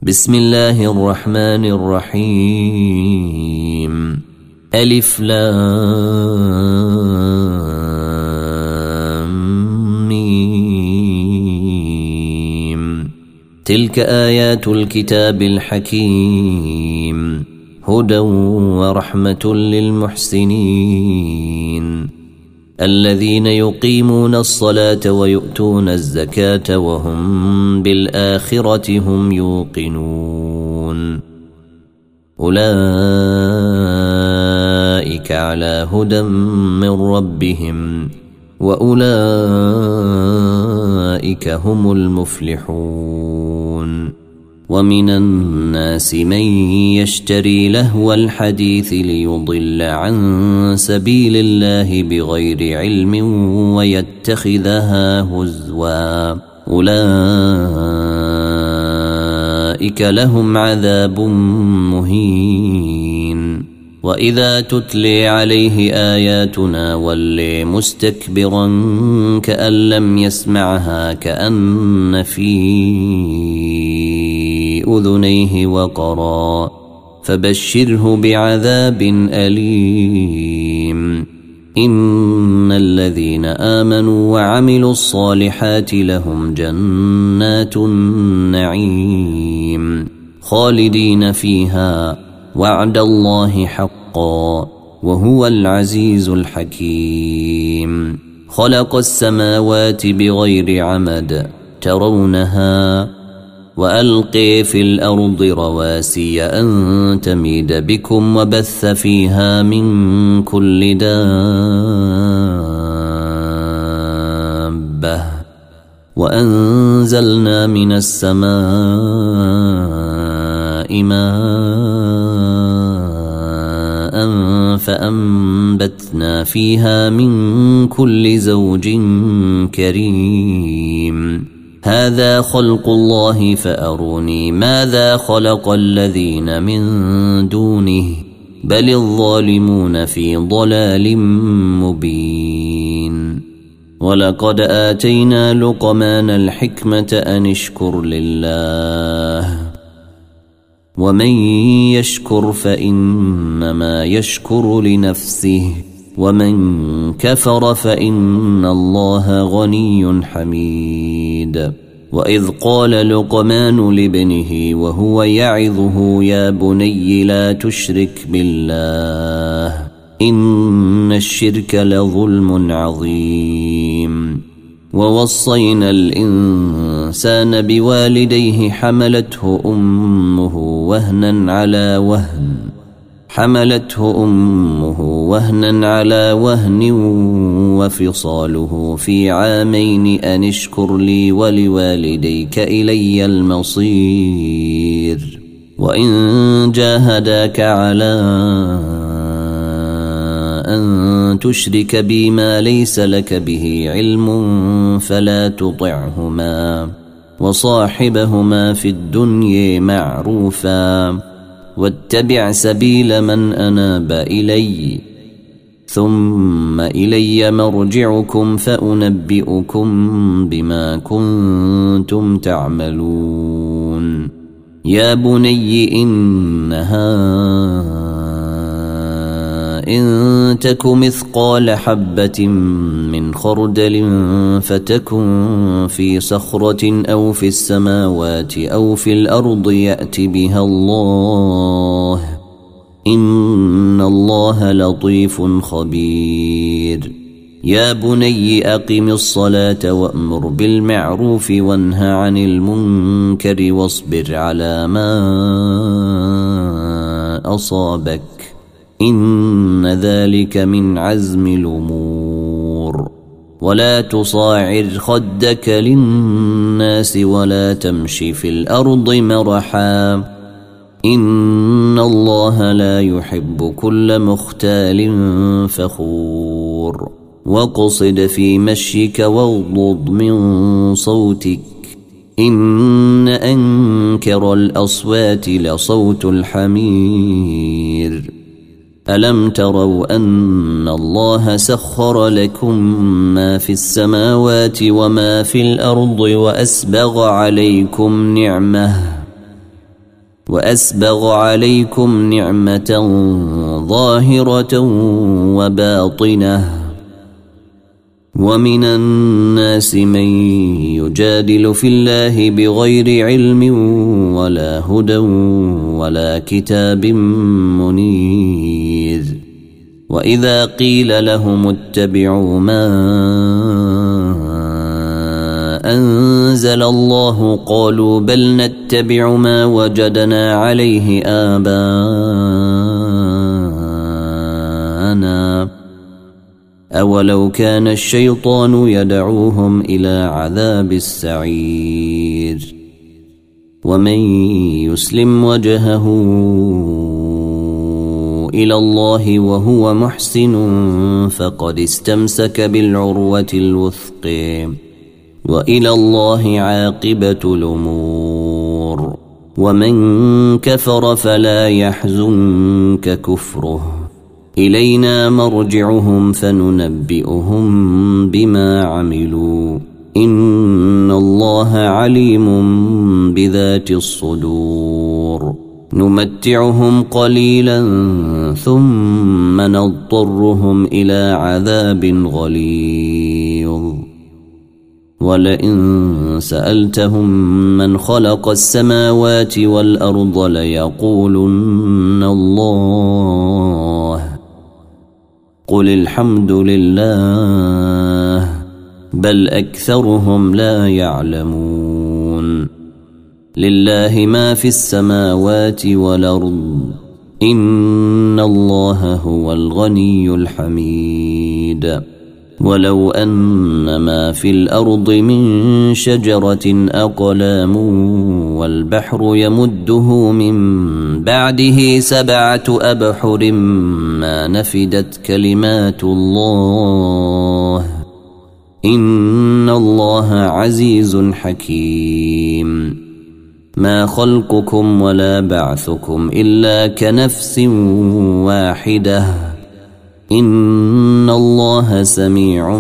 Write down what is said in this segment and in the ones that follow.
بسم الله الرحمن الرحيم. ألف لام ميم. تلك آيات الكتاب الحكيم هدى ورحمة للمحسنين الذين يقيمون الصلاة ويؤتون الزكاة وهم بالآخرة هم يوقنون أولئك على هدى من ربهم وأولئك هم المفلحون. ومن الناس من يشتري لهو الحديث ليضل عن سبيل الله بغير علم ويتخذها هزوا أولئك لهم عذاب مهين. وإذا تتلي عليه آياتنا ولي مستكبرا كأن لم يسمعها كأن في أذنيه وقرا فبشره بعذاب أليم. إن الذين آمنوا وعملوا الصالحات لهم جنات النعيم خالدين فيها وعد الله حقا وهو العزيز الحكيم. خلق السماوات بغير عمد ترونها وألقي في الأرض رواسي أن تميد بكم وبث فيها من كل دابة وأنزلنا من السماء ماء فأنبتنا فيها من كل زوج كريم. هذا خلق الله فأروني ماذا خلق الذين من دونه بل الظالمون في ضلال مبين. ولقد آتينا لقمان الحكمة أن اشكر لله ومن يشكر فإنما يشكر لنفسه ومن كفر فإن الله غني حميد. وإذ قال لقمان لابنه وهو يعظه يا بني لا تشرك بالله إن الشرك لظلم عظيم. ووصينا الإنسان بوالديه حملته أمه وهنا على وهن وفصاله في عامين أن اشكر لي ولوالديك إلي المصير. وإن جاهداك على أن تشرك بي ما ليس لك به علم فلا تطعهما وصاحبهما في الدنيا معروفا واتبع سبيل من أناب إلي ثم إلي مرجعكم فأنبئكم بما كنتم تعملون. يا بني إنها إن تك مثقال حبة من خردل فتكن في صخرة أو في السماوات أو في الأرض يأت بها الله إن الله لطيف خبير. يا بني أقم الصلاة وأمر بالمعروف وانه عن المنكر واصبر على ما أصابك إن ذلك من عزم الأمور. ولا تصاعر خدك للناس ولا تمشي في الأرض مرحا إن الله لا يحب كل مختال فخور. واقصد في مشيك واغضض من صوتك إن أنكر الأصوات لصوت الحمير. ألم تروا أن الله سخر لكم ما في السماوات وما في الأرض وأسبغ عليكم نعمه وأسبغ عليكم نعمة ظاهرة وباطنة ومن الناس من يجادل في الله بغير علم ولا هدى ولا كتاب منير وإذا قيل لهم اتبعوا ما أنزل الله قالوا بل نتبع ما وجدنا عليه آباءنا أولو كان الشيطان يدعوهم إلى عذاب السعير ومن يسلم وجهه إلى الله وهو محسن فقد استمسك بالعروة الوثقى وإلى الله عاقبة الأمور ومن كفر فلا يحزنك كفره إلينا مرجعهم فننبئهم بما عملوا إن الله عليم بذات الصدور نمتعهم قليلا ثم نضطرهم إلى عذاب غليظ ولئن سألتهم من خلق السماوات والأرض ليقولن الله قل الحمد لله بل أكثرهم لا يعلمون لله ما في السماوات والأرض إن الله هو الغني الحميد ولو أن ما في الأرض من شجرة أقلام والبحر يمده من بعده 7 أبحر ما نفدت كلمات الله إن الله عزيز حكيم ما خلقكم ولا بعثكم إلا كنفس واحدة إن الله سميع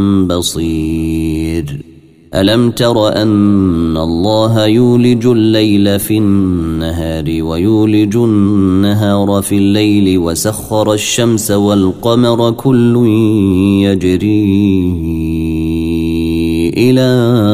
بصير ألم تر أن الله يولج الليل في النهار ويولج النهار في الليل وسخر الشمس والقمر كل يجري إلى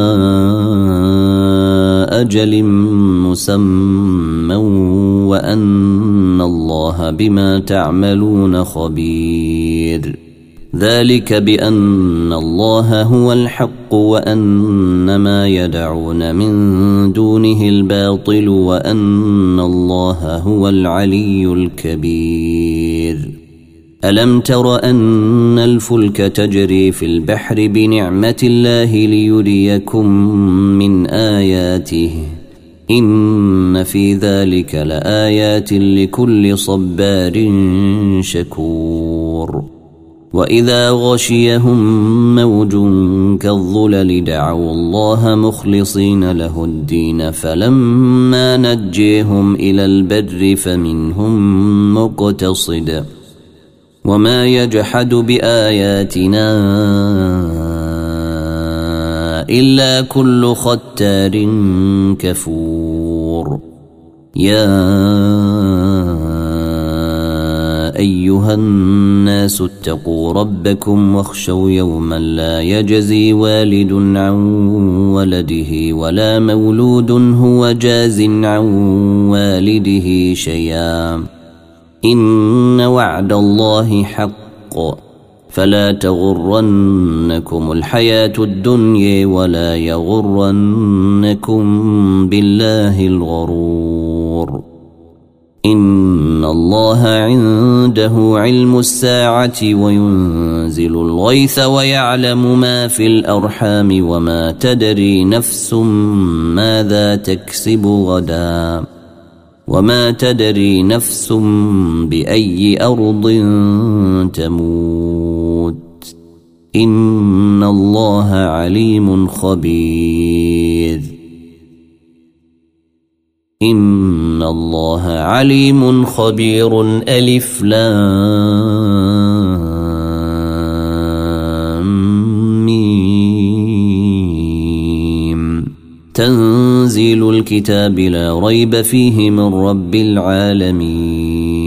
أجل مسمى وأن الله بما تعملون خبير ذلك بأن الله هو الحق وأن ما يدعون من دونه الباطل وأن الله هو العلي الكبير ألم تر أن الفلك تجري في البحر بنعمة الله ليريكم من آياته إن في ذلك لآيات لكل صبار شكور وإذا غشيهم موج كالظلل دعوا الله مخلصين له الدين فلما نجيهم إلى البر فمنهم مقتصد وما يجحد بآياتنا إلا كل ختار كفور يا أيها الناس اتقوا ربكم واخشوا يوما لا يجزي والد عن ولده ولا مولود هو جاز عن والده شيئا إن وعد الله حق فلا تغرنكم الحياة الدنيا ولا يغرنكم بالله الغرور إن الله عنده علم الساعة وينزل الغيث ويعلم ما في الأرحام وما تدري نفس ماذا تكسب غدا وما تدري نفس بأي أرض تموت إن الله عليم خبير إن الله عليم خبير ألف لام ميم تنزيل تنزيل الكتاب لا ريب فيه من رب العالمين.